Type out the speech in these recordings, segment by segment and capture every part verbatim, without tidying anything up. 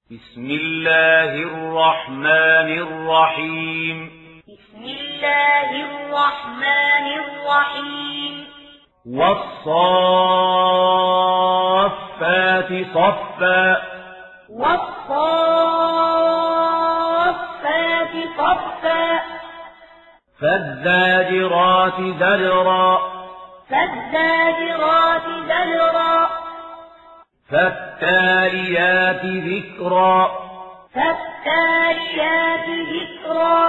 بسم الله الرحمن الرحيم بسم الله الرحمن الرحيم والصافات صفا والصافات صفا فالزاجرات زجرا فالزاجرات زجرا فالتاليات ذكرا فالتاليات ذكرا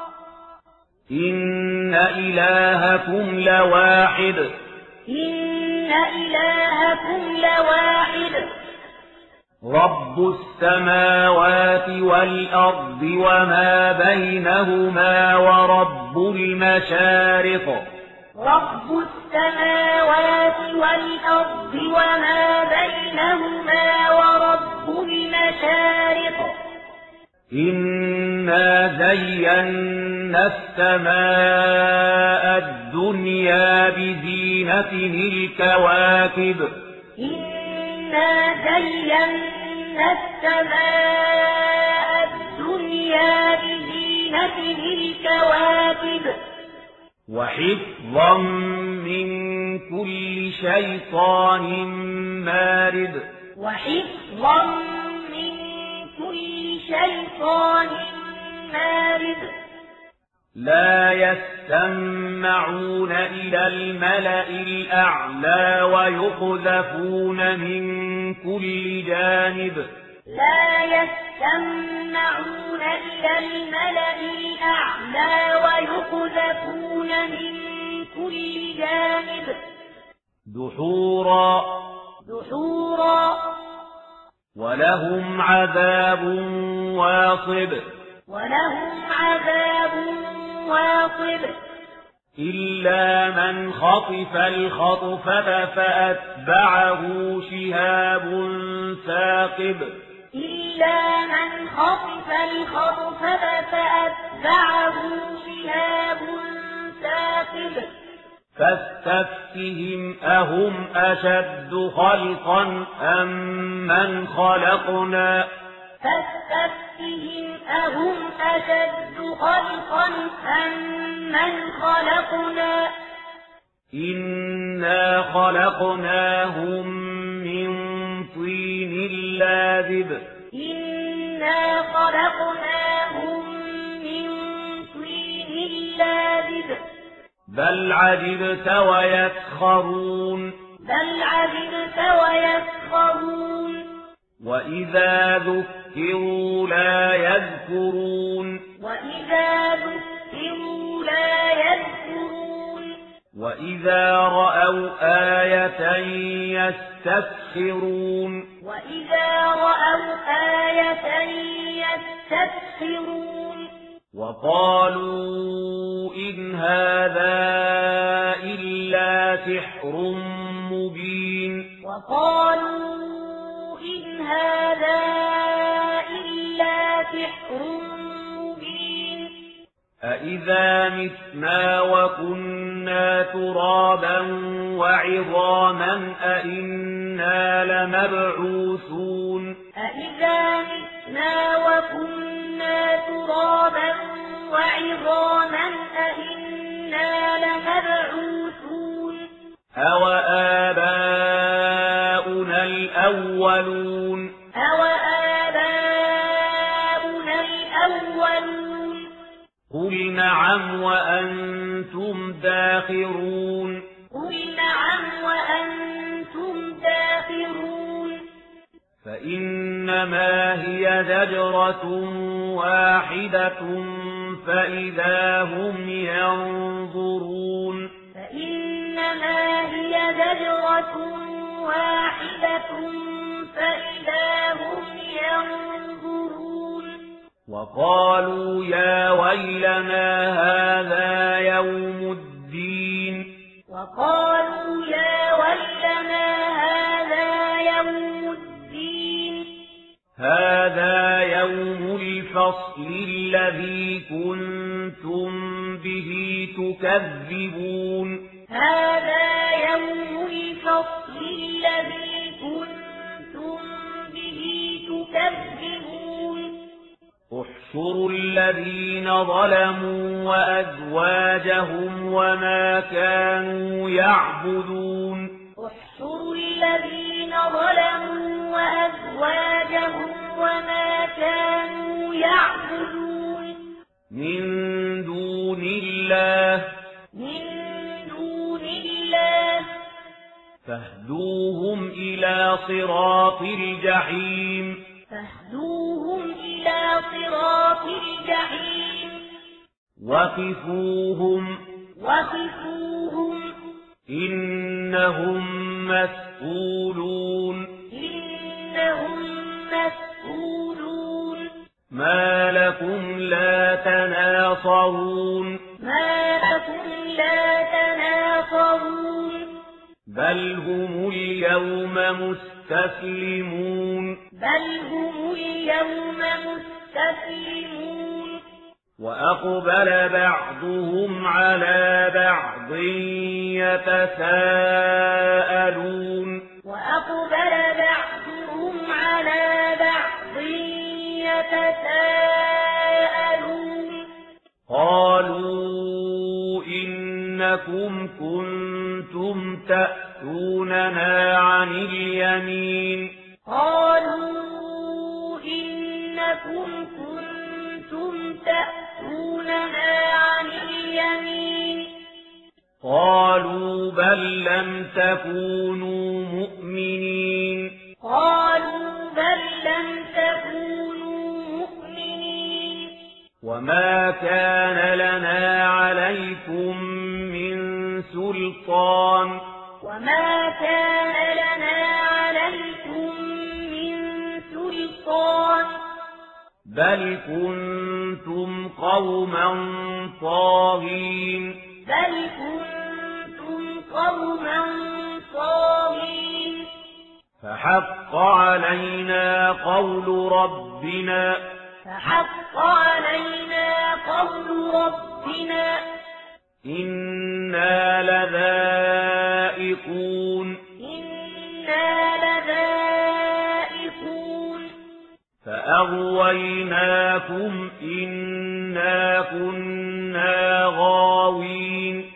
إن إلهكم لواحد إن إلهكم لواحد رب السماوات والأرض وما بينهما ورب المشارق رب السماوات والأرض وما بينهما ورب المشارق إنا زينا السماء الدنيا بزينة الكواكب إنا زينا السماء الدنيا بزينة الكواكب وحفظا من كل شيطان مارد وحفظا من كل شيطان مارد لا يستمعون إلى الملأ الأعلى ويقذفون من كل جانب لا يستمعون إلى الملأ الأعلى ويقذفون من كل جانب دحورا دحورا ولهم عذاب واصب ولهم عذاب واصب إلا من خطف الخطفة فأتبعه شهاب ثاقب إلا من خطف الخطفة فأتبعه شهاب ثاقب فاستفتهم أهم أشد خلقا أم من خلقنا فاستفتهم أهم أشد خلقا أم من خلقنا إنا خلقناهم من طين لازب إنا خلقناهم من طين لازب بل عجبت ويسخرون بل عجبت ويسخرون وإذا ذكروا لا يذكرون وإذا ذكروا لا يذكرون وإذا رأوا آية يستسخرون وإذا رأوا آية يستسخرون وقالوا إن هذا إلا سحر مبين وقالوا إن هذا إلا سحر مبين أإذا متنا وكنا ترابا وعظاما أإنا لمبعوثون أإذا متنا وكنا ترابا وعظاما أإنا لمبعوثون أوآباؤنا الأولون أوآباؤنا الأولون قل نعم وأنتم داخرون قل نعم وأنتم داخرون فإنما هي زجرة واحدة فإذا هم ينظرون فإنما هي زجرة واحدة فإذا هم ينظرون وقالوا يا ويلنا هذا يوم الدين وقالوا يا ويلنا هذا يوم الدين هذا يوم الفصل الذي كنتم به تكذبون هذا يوم الفصل الذي كنتم به تكذبون احشروا الذين ظلموا وأزواجهم وما كانوا يعبدون احشروا الذين ظلموا وأزواجهم وما كانوا يعبدون من دون الله من دون الله فاهدوهم إلى صراط الجحيم فاهدوهم إلى صراط الجحيم وقفوهم وقفوهم إنهم مسئولون إنهم مسئولون ما لكم لا تناصرون ما لكم لا تناصرون بل هم اليوم مستسلمون بل هم اليوم مستسلمون وأقبل بعضهم على بعض يتساءلون وأقبل بعضهم على بعض يتساءلون قالوا إنكم كنتم تأتوننا عن اليمين قالوا إنكم كنتم تأتوننا عن اليمين قالوا بل لم تكونوا مؤمنين قالوا بل لم تكونوا مؤمنين وما كان لنا عليكم من سلطان وما كان لنا عليكم من سلطان بل كنتم قوما طاغين بل كنتم قوما طاغين فحق علينا قول ربنا فحق علينا قول ربنا إنا لذائقون إنا لذائقون فأغويناكم إنا كنا غاوين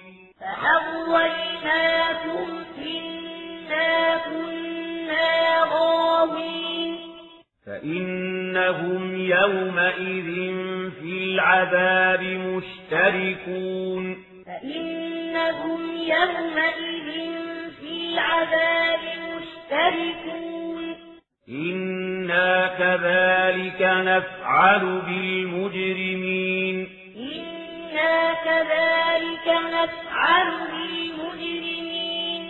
فأغويناكم إنا كنا غاوين فإنهم يومئذ في العذاب مشتركون فإنهم يومئذ في العذاب مشتركون إنا كذلك نفعل بالمجرمين إنا كذلك نفعل بالمجرمين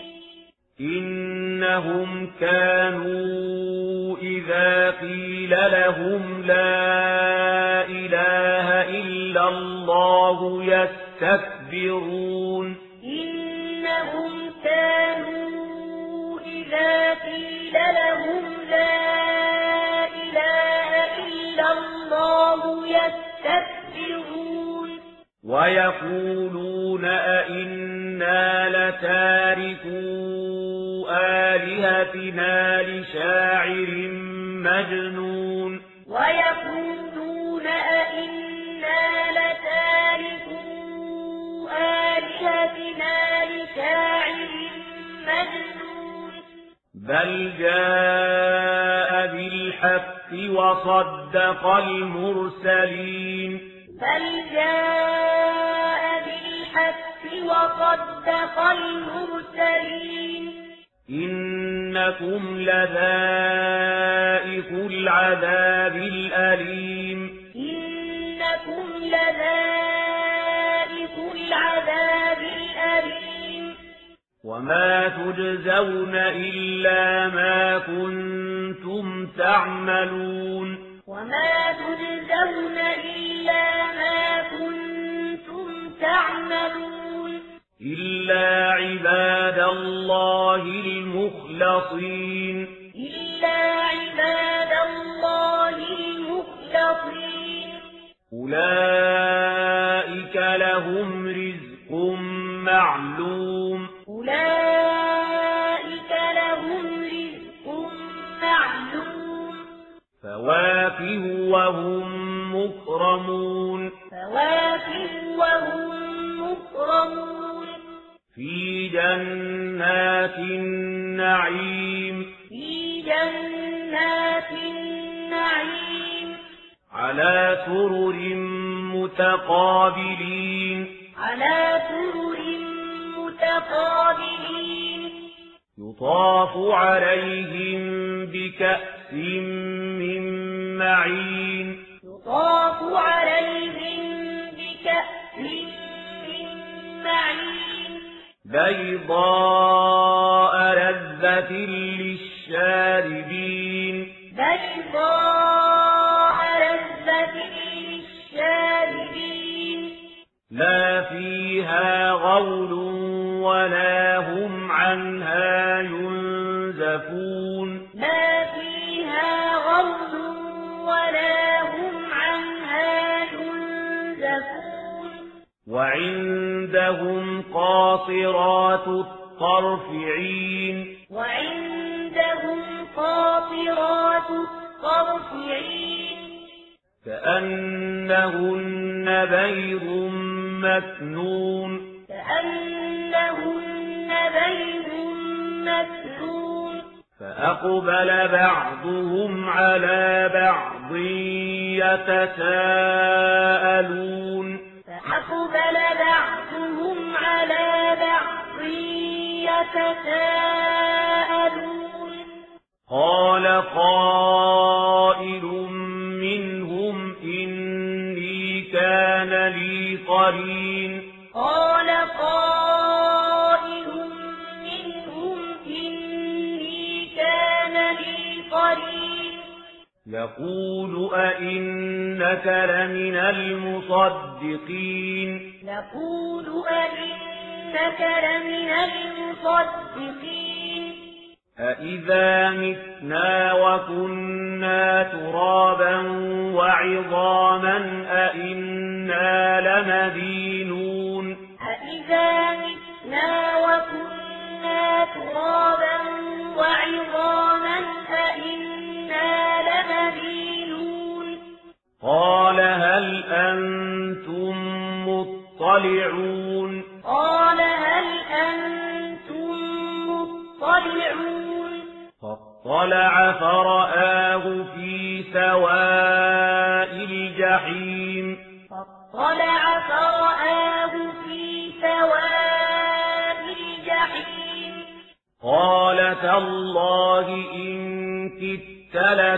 إنهم كانوا إذا قيل لهم لا إله إلا الله يستكبرون إنهم كانوا إذا قيل لهم لا إله إلا الله يستكبرون ويقولون أئنا لتاركو آلهتنا لشاعر مجنون ويقولون أئنا لتاركو آلهتنا لشاعر مجنون بل جاء بالحق وصدق المرسلين بل جاء بالحق وصدق المرسلين إنكم لذائق العذاب الأليم إنكم لذائق العذاب الأليم وما تجزون إلا ما كنتم تعملون وما تجزون إلا ما كنتم تعملون إلا عباد الله المخلصين إلا عباد الله المخلصين أولئك لهم رزق معلوم أولئك لهم رزق معلوم فواكه وهم مكرمون فواكه وهم مكرمون في جنات النعيم في جنات النعيم على سرر متقابلين على سرر متقابلين يطاف عليهم بكأس من معين يطاف عليهم بكأس من معين بيضاء لذة للشاربين بيضاء لذة للشاربين لا فيها غول ولا هم عنها ينزفون لا فيها غول ولا هم عنها ينزفون وعندهم قاصرات الطرف عين وعندهم قاصرات الطرف عين كأنهن بيض مكنون كأنهن بيض مكنون فأقبل بعضهم على بعض يتساءلون فأقبل بعضهم على بعض يتساءلون قال قائل منهم إني كان لي قرين قال قائل منهم إني كان لي قرين يقول أئنك لمن المصدقين يقول أئنك لمن المصدقين أإذا متنا وكنا ترابا وعظاما أئنا لمدينون أإذا متنا وكنا ترابا وعظاما أئنا لمدينون قال هل أنتم مطلعون قال هل أنتم مطلعون فاطلع فرآه في سواء الجحيم فاطلع فرآه في سواء الجحيم قال تالله إن كدت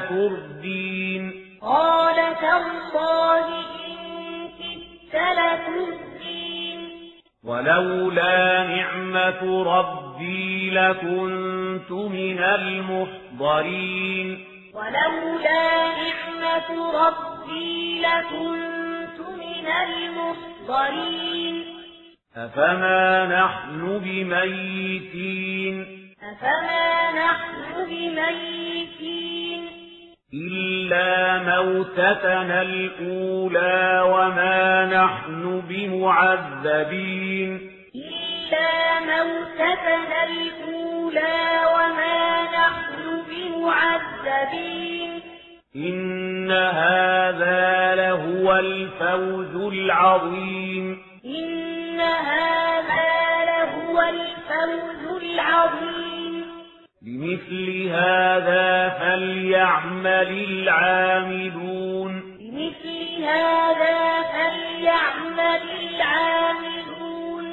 لتردين قال تالله إن كدت لتردين ولولا نعمة ربي لكنت من المحضرين ولولا نعمة ربي لكنت من المحضرين أفما نحن بميتين أفما نحن بميتين إلا موتتنا الأولى وما نحن بمعذبين إلا موتتنا الأولى وما نحن بمعذبين إن هذا لهو الفوز العظيم إن هذا لهو الفوز العظيم لمثل هذا فليعمل العاملون لمثل هذا فليعمل العاملون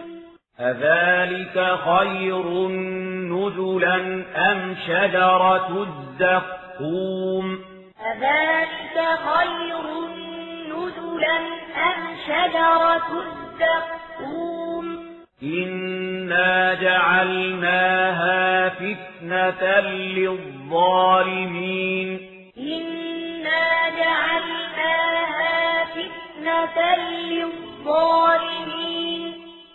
أذلك خير نزلا أم شجرة الزقوم أذلك خير نزلا أم شجرة الزقوم إنا جعلناها فتنة للظالمين إنا جعلناها فتنة للظالمين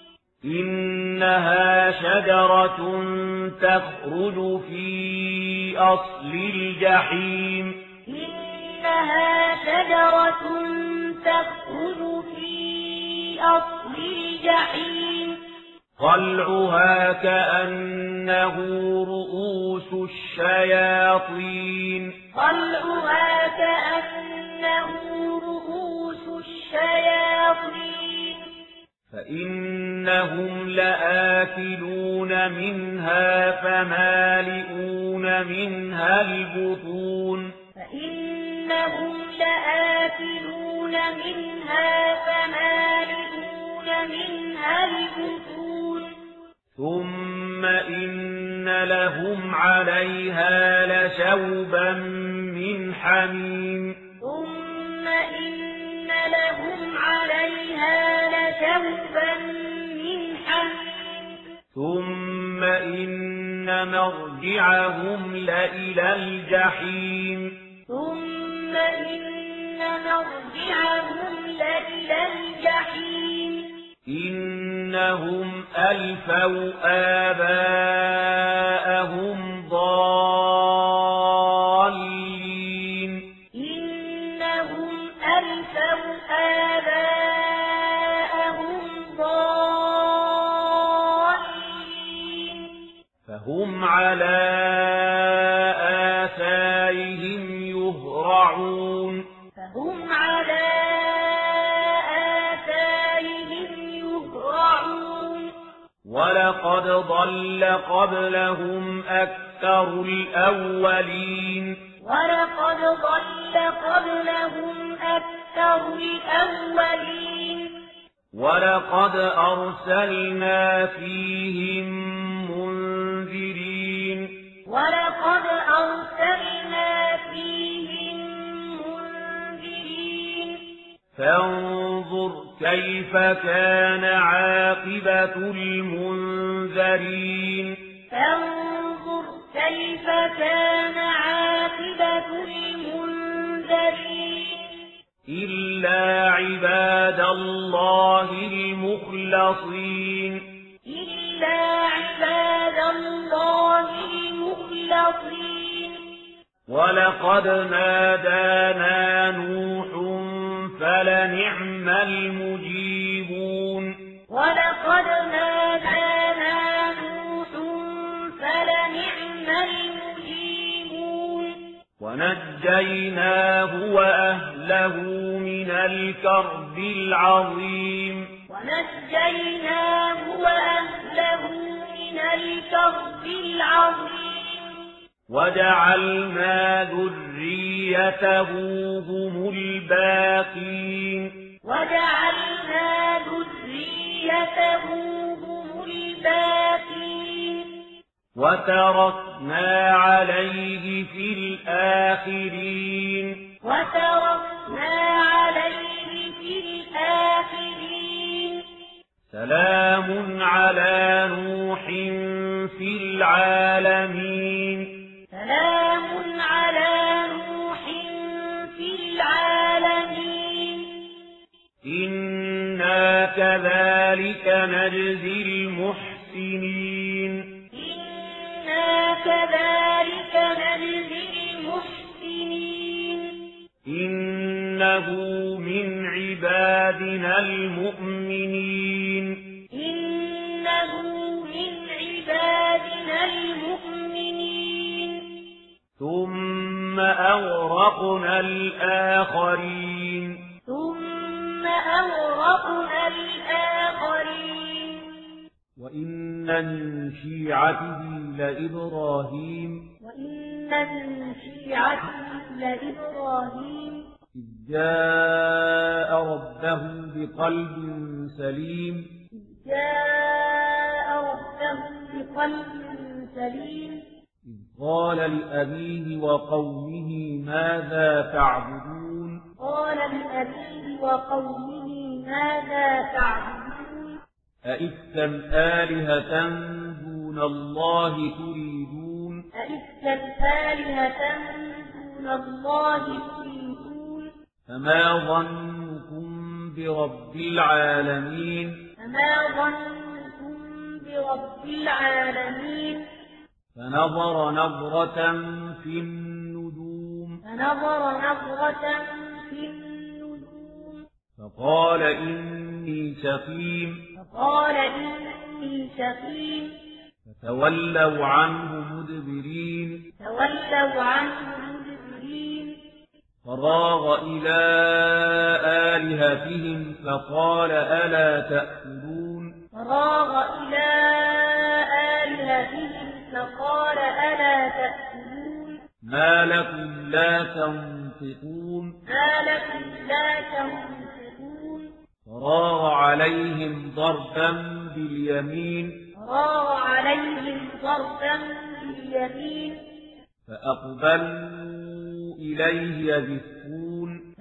إنها شجرة تخرج في أصل الجحيم إنها شجرة تخرج في أصل الجحيم طلعها كأنه رؤوس الشياطين طلعها كأنه رؤوس الشياطين فإنهم لآكلون منها فمالئون منها البطون فإنهم لآكلون منها فمالئون منها البطون ثم إن لهم عليها لشوبا من حميم ثم إن لهم عليها لشوبا من حميم ثم إن مرجعهم لإلى الجحيم ثم إن مرجعهم لإلى الجحيم إنهم ألفوا آباءهم ضالين إنهم ألفوا آباءهم ضالين فهم على آثارهم يهرعون فهم على ولقد ضل قبلهم أكثر الأولين ولقد ضل قبلهم أكثر الأولين ولقد أرسلنا فيهم منذرين ولقد أرسلنا فيهم منذرين فانظر كيف كان عاقبة المنذرين فانظر كيف كان عاقبة المنذرين إلا عباد الله المخلصين إلا عباد الله المخلصين ولقد نادانا نوح فلنعم المجيبون ولقد نادانا نوح فلنعم المجيبون ونجيناه وأهله من الكرب العظيم ونجيناه وأهله من الكرب العظيم وجعلنا ذريته هم الباقين وجعلنا ذريته هم الباقين وتركنا عليه في الآخرين وتركنا عليه في الآخرين سلام على نوح في العالمين سلام على نوح في العالمين إنا كذلك نجزي المحسنين إنا كذلك نجزي المحسنين إنه من عبادنا المؤمنين إنه من عبادنا المؤمنين ثم أغرقنا الآخرين ثم أغرقنا الآخرين وإن من شيعته لإبراهيم وإن من شيعته لإبراهيم إذ جاء ربه بقلب سليم إذ جاء ربه بقلب سليم إذ قال لأبيه وقومه ماذا تعبدون قال لأبيه وقومه ماذا تعبدون أئفكا آلهة دون الله تريدون أئفكا آلهة دون الله تريدون فما ظنكم برب العالمين فما ظنكم برب العالمين فنظر نظرة في النجوم فنظر نظرة في النجوم فقال إني سقيم فقال إني سقيم فتولوا عنه مدبرين تولوا عنه مدبرين فراغ إلى آلهتهم فقال ألا تأكلون فراغ إلى آلهتهم فقال ألا تأكلون ما لكم لا تنطقون ما لكم لا تنطقون فراغ عليهم ضربا باليمين فراغ عليهم ضربا باليمين فأقبلوا إليه يزفون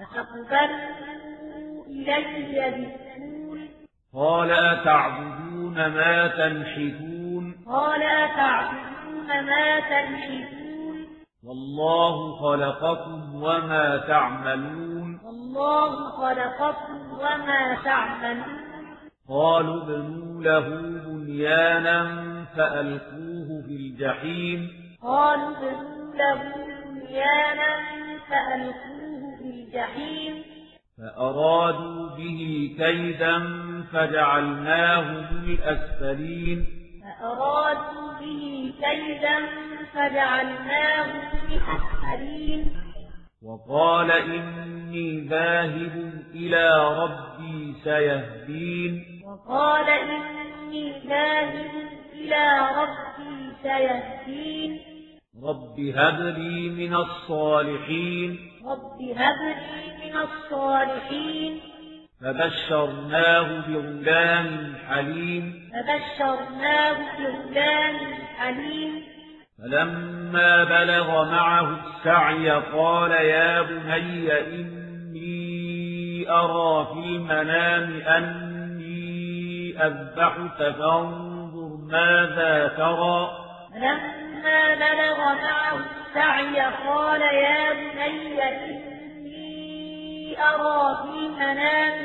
فأقبلوا إليه يزفون قال أتعبدون ما تنحتون قال أتعبدون ما تنحتون والله خلقكم وما تعملون والله خلقكم وما تعملون قالوا ابنوا له بنيانا فألقوه في الجحيم قالوا ابنوا له بنيانا فألقوه في الجحيم فأرادوا به كيدا فجعلناهم الأسفلين فأرادوا به كيدا فجعلناهم الأسفلين وقال إني ذاهب إلى ربي سيهدين وقال إني ذاهب إلى ربي سيهدين رب هب لي من الصالحين رب هب لي من الصالحين فبشرناه بغلام حليم فبشرناه بغلام حليم فلما بلغ معه السعي قال يا بني إني أرى في المنام أني أذبحك فانظر ماذا ترى فلما بلغ معه السعي قال يا بني إني أرى في المنام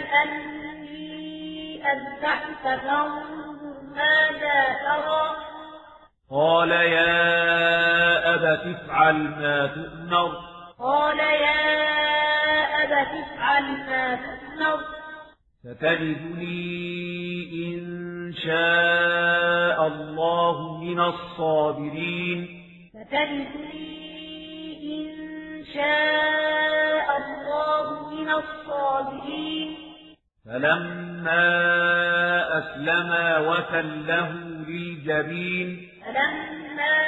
أني أذبحك فانظر ماذا ترى قال يا أبت افعل ما تؤمر قال يا أبت افعل ما تؤمر ستجدني إن شاء الله من الصابرين ستجدني إن شاء الله من الصابرين فلما أسلما وتله للجبين فلما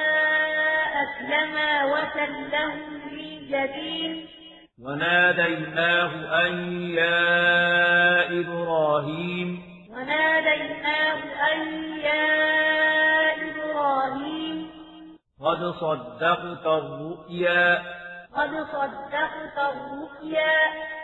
أسلما وتله للجبين وناديناه أن يا إبراهيم وناديناه أن يا إبراهيم قد صدقت الرؤيا قد صدقت الرؤيا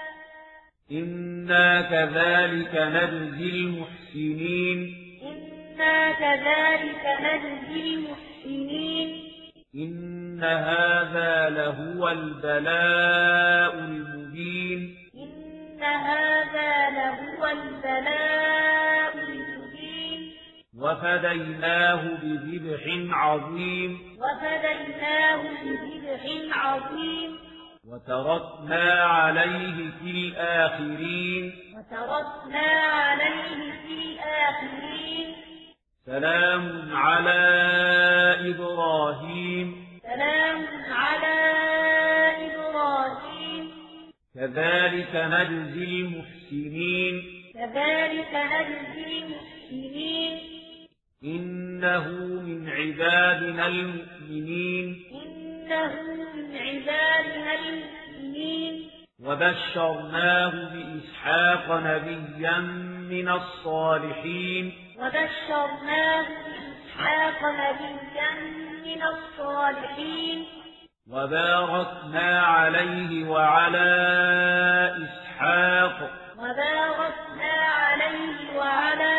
إنا كذلك نجزي المحسنين إنا كذلك نجزي المحسنين إن هذا لهو البلاء المبين إن هذا لهو البلاء المبين وفديناه بذبح عظيم وفديناه بذبح عظيم وتركنا عليه في الآخرين وتركنا عليه في الآخرين سلام على إبراهيم سلام على إبراهيم كذلك نجزي المحسنين كذلك نجزي المحسنين إنه من عبادنا المؤمنين إنه من عبادنا المؤمنين وبشرناه بإسحاق نبيا من الصالحين وبشرناه بإسحاق نبيا من الصالحين وباركنا عليه وعلى إسحاق وباركنا عليه وعلى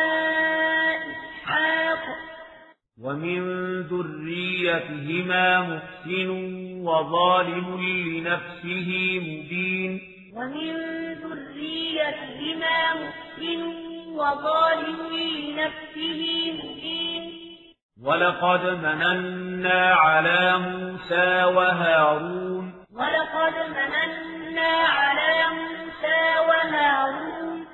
إسحاق ومن ذريتهما محسن وظالم لنفسه مبين ومن ذريتهما محسن وظالم لنفسه مبين ولقد مننا على موسى وهارون ولقد مننا على موسى وهارون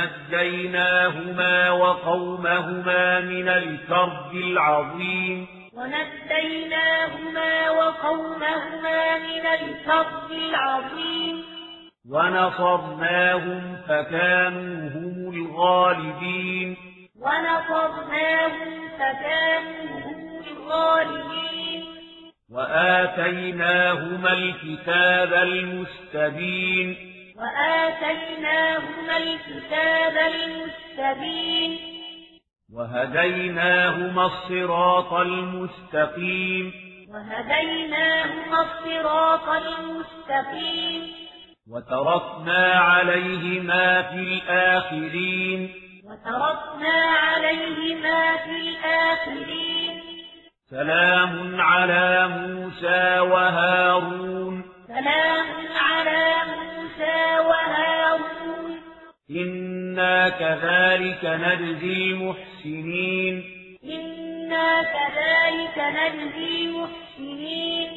ونجيناهما وقومهما من الكرب العظيم ونجيناهما وقومهما من الكرب العظيم ونصرناهم فكانوا هم الغالبين ونصرناهم فكانوا هم الغالبين وآتيناهما الكتاب المستبين وآتيناهما الكتاب المستبين وهديناهما الصراط المستقيم وهديناهما الصراط المستقيم وتركنا عليهما في الآخرين وتركنا عليهما في الآخرين سلام على موسى وهارون سلام على موسى وهارون إنا كذلك نجزي المحسنين إنا كذلك نجزي المحسنين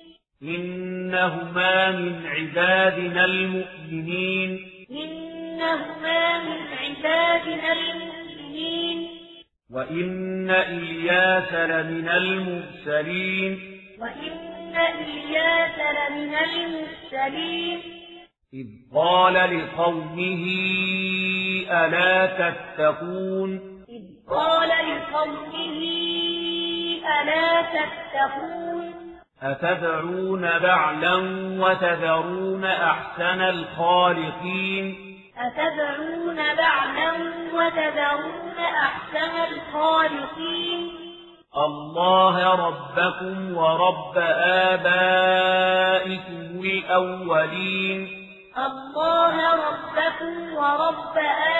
إنهما من عبادنا المؤمنين إنهما من عبادنا المؤمنين وإن إلياس لمن المرسلين وإن إلياس لمن المرسلين إذ قال لقومه ألا تتقون إذ قال لقومه ألا تتقون أتدعون بعلا وتذرون أحسن الخالقين أتدعون بعلا وتذرون أحسن الخالقين الله ربكم ورب آبائكم الأولين الله ربكم ورب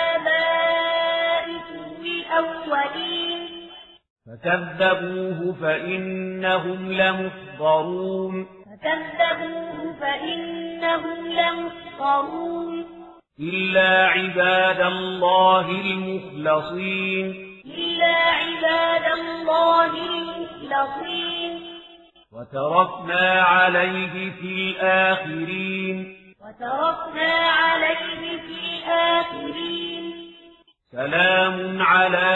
آبائكم الأولين فكذبوه فإنهم لمحضرون فكذبوه فإنهم لمحضرون إلا عباد الله المخلصين إلا عباد الله المخلصين وتركنا عليه في الآخرين وتركنا عليه في الآخرين سلام على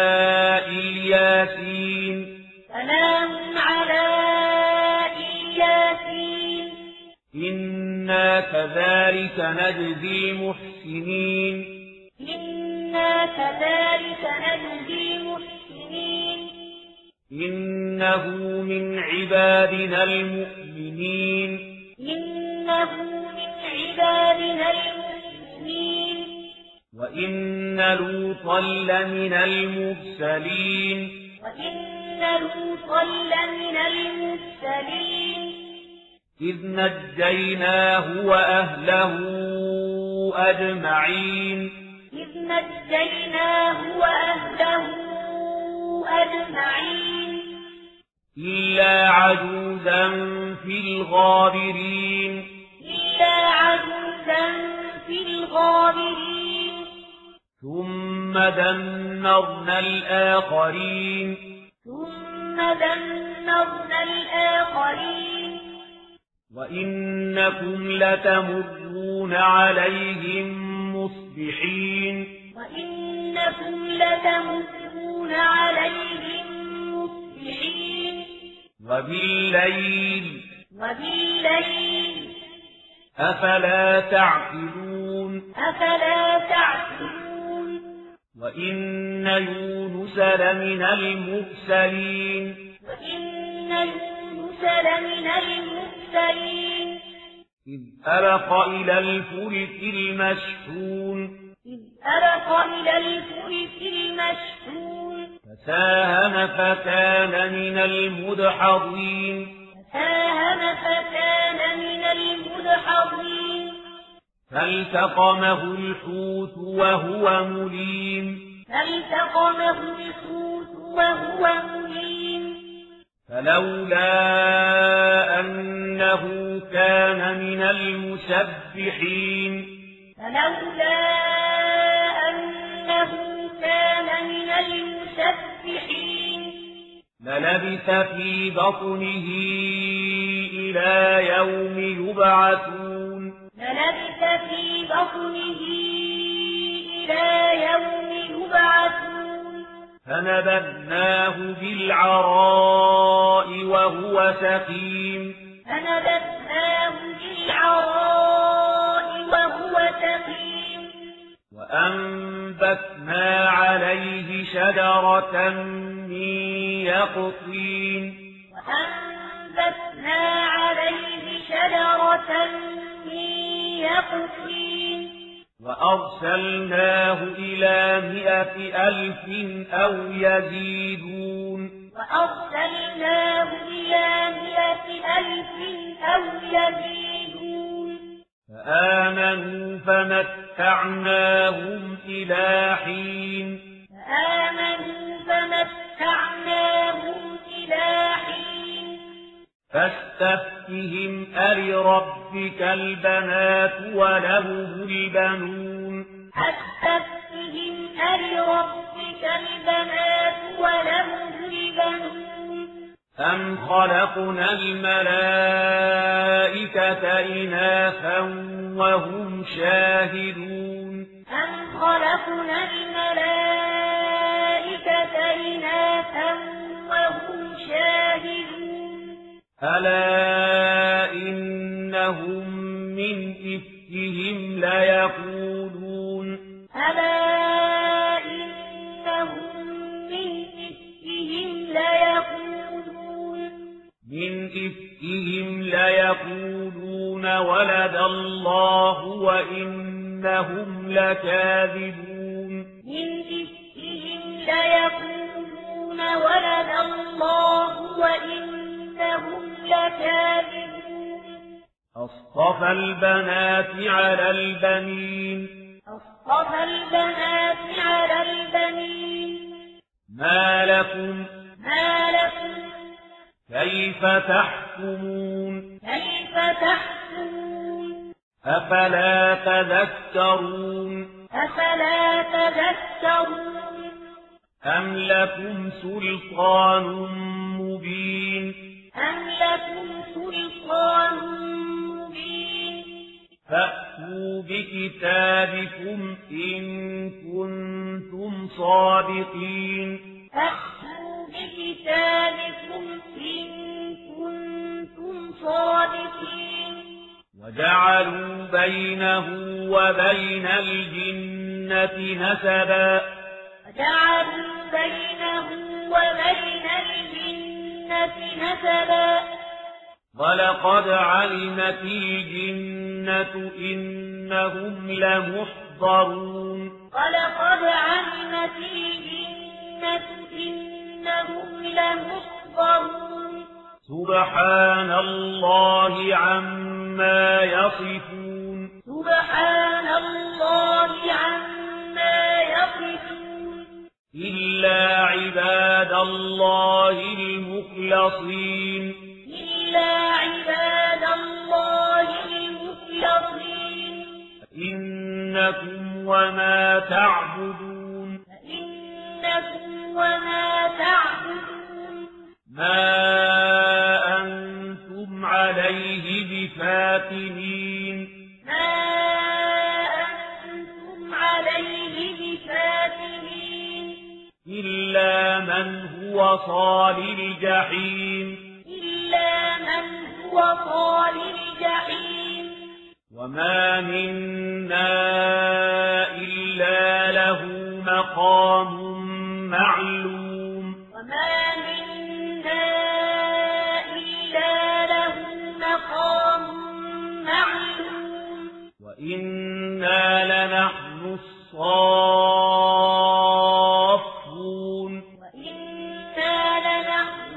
الياسين سلام على الياسين إنا كذلك نجزي المحسنين إنا كذلك نجزي المحسنين إنه من عبادنا المؤمنين إنه من عبادنا المؤمنين وإن لوطا لمن المرسلين وإن لوطا لمن المرسلين إذ نجيناه وأهله أجمعين إذ نجيناه وأهله أجمعين إلا عجوزا في الغابرين إلا عجوزا في الغابرين ثم دمرنا الآخرين ثم دمرنا الآخرين وإنكم لتمرون عليهم مصبحين وإنكم لتمرون عليهم مصبحين وبالليل وبالليل أفلا تعقلون أفلا تعقلون وإن يونس لمن المرسلين وإن يونس لمن المرسلين إذ أبق إلى الفلك المشحون إذ أبق إلى الفلك المشحون فساهم فكان من المدحضين فساهم فكان من المدحضين فالتقمه الحوت وهو مليم فالتقمه الحوت وهو مليم فلولا أنه كان من المسبحين فلولا أنه كان من المسبحين للبث في بطنه إلى يوم يبعثون للبث في بطنه إلى يوم يبعثون فنبذناه بالعراء وهو سقيم فنبذناه بالعراء وهو سقيم وأنبتنا عليه شجرة من يقطين وأنبتنا عليه شجرة من يقطين وأرسلناه إلى مئة ألف أو يزيدون وأرسلناه إلى مئة ألف أو يزيدون فآمنوا فمتعناهم إلى حين فآمنوا فمتعناهم إلى حين فاستفتهم ألربك البنات ولهم البنون فاستفتهم ألربك البنات ولهم البنون أم خلقنا الملائكة إناثا وهم شاهدون أم خلقنا الملائكة إناثا وهم شاهدون ألا إنهم من إفكهم ليقولون ألا إنهم من إفكهم ليقولون من إفكهم ليقولون ولد الله وإنهم لكاذبون من إفكهم ليقولون ولد الله وإنهم لكاذبون أصطفى البنات على البنين أصطفى البنات على البنين ما لكم ما لكم كيف تحكمون كيف تحكمون أفلا تذكرون أفلا تذكرون أم لكم سلطان مبين أم لكم سلطان مبين فأتوا بكتابكم إن كنتم صادقين فأتوا بكتابكم إن كنتم صادقين وجعلوا بينه وبين الجنة نسبا وجعلوا بينه وبين الجنة نسبا ولقد علمت الجنة إنهم لمحضرون ولقد علمت الجنة إنهم لمحضرون سبحان الله عما يصفون سبحان الله عما يصفون إلا عباد الله المخلصين إلا عباد الله المخلصين إنكم وما تعبدون فإنكم وما تعبدون ما أنتم عليه بفاتنين ما أنتم عليه بفاتنين إلا من هو صال الجحيم إلا من هو صال الجحيم وما منا إلا له مقام معلوم وما منا إلا له مقام معلوم وإنا لنحن الصافون وإنا لنحن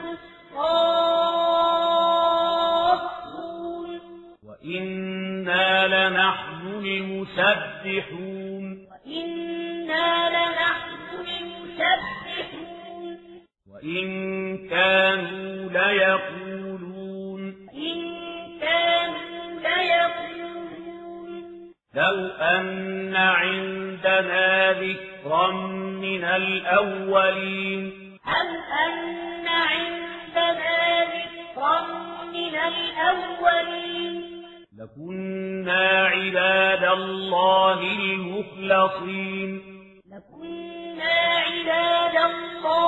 الصافون وإنا لنحن المسبحون وإنا لنحن المسبحون وإن كانوا ليقولون إن كانوا ليقولون لو أن عندنا ذكرا من الأولين أو أن عندنا ذكرا من الأولين لكنا عباد الله المخلصين لكنا عباد الله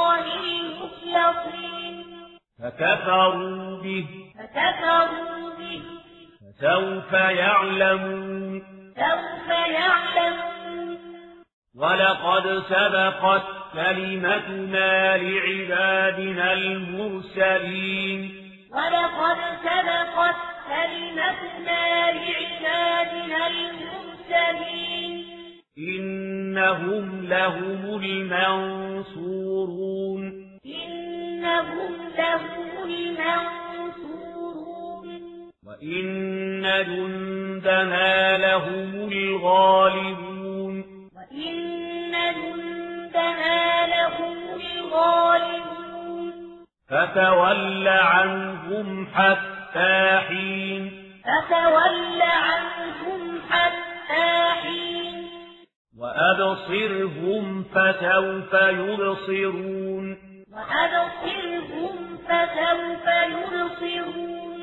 يصين فكفروا به فكفروا به فسوف يعلمون سوف يعلمون ولقد سبقت كلمتنا لعبادنا المرسلين ولقد سبقت كلمتنا لعبادنا المرسلين إنهم لهم المنصورون إنهم لهم المنصورون وإن جندنا لهم الغالبون وإن جندنا لهم الغالبون فتول عنهم حتى حين فتول عنهم حتى حين وأبصرهم فسوف يبصرون وأبصرهم فسوف يبصرون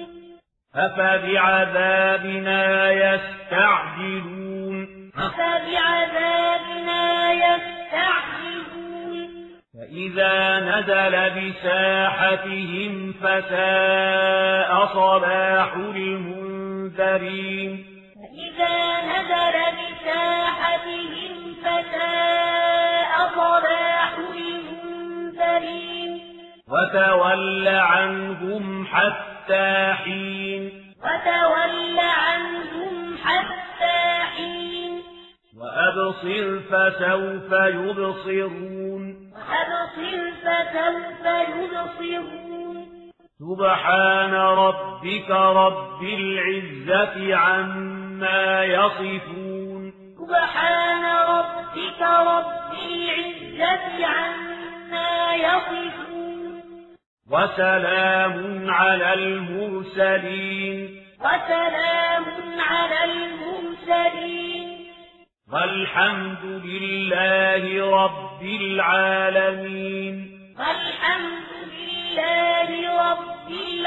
أفبعذابنا يستعجلون أفبعذابنا يستعجلون فإذا نزل بساحتهم فساء صباح المنذرين فإذا نزل بساحتهم فساء صباح المنذرين وتول عنهم حتى حين وتول عنهم حتى حين وأبصر فسوف يبصرون وأبصر فسوف يبصرون سبحان ربك رب العزة عما يصفون سبحان ربك رب العزة عما يصفون وسلام على المرسلين وسلام على المرسلين والحمد لله رب العالمين والحمد لله رب العالمين